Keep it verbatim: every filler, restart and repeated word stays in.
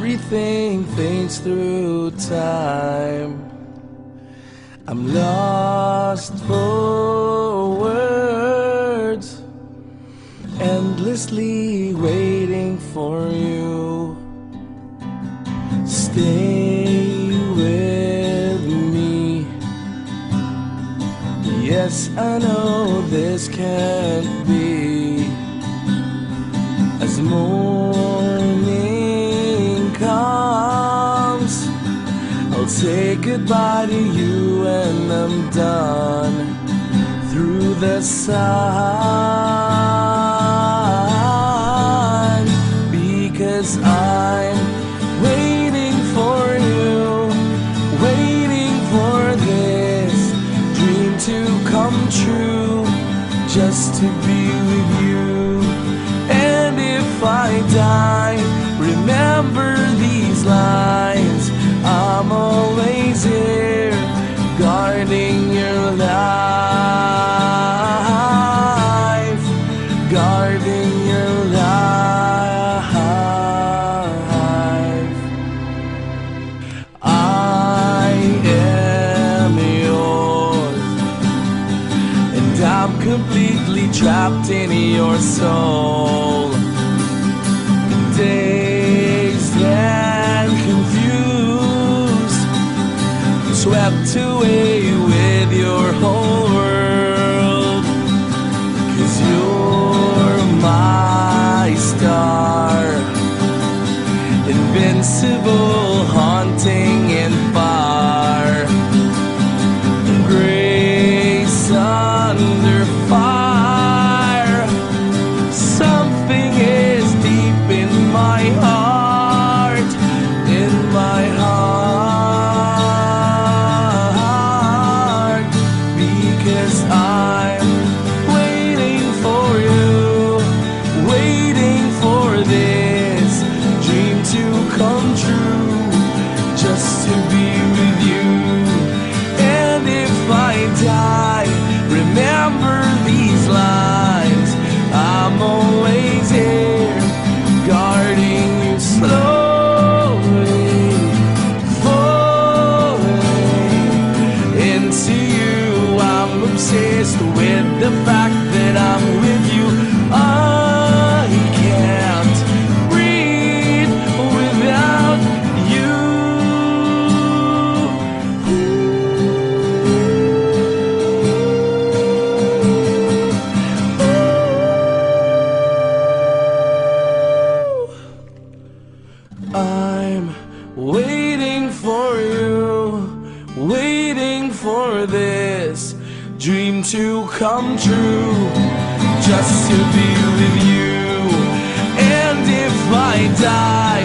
everything fades through time. I'm lost for words, endlessly waiting for you. Stay with me. Yes, I know this can't be. As morning comes, I'll say goodbye to you and I'm done through the sun. Because I'm waiting for you, waiting for this dream to come true, just to be with you. And if I die, remember these lines. I'm always here, guarding your life, guarding your life. I am yours, and I'm completely trapped in your soul. Dazed and confused, swept away with your whole world. 'Cause you're my star, invincible, haunting and far. Grace under fire, something is deep in my heart, in my heart. Because I'm waiting for you, waiting for this dream to come true, just to be with you. And if I die, remember these lines. I'm always here, guarding you slowly, falling into you. I'm obsessed with the fact that I'm with you. I can't breathe without you. I'm waiting for you, waiting for this dream to come true, just to be with you. And if I die,